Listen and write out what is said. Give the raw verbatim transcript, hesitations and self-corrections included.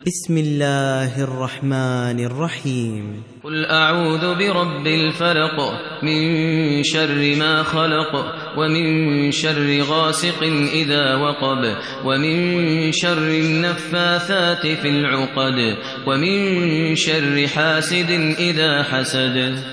بسم الله الرحمن الرحيم قل أعوذ برب الفلق من شر ما خلق ومن شر غاسق إذا وقب ومن شر النفاثات في العقد ومن شر حاسد إذا حسد.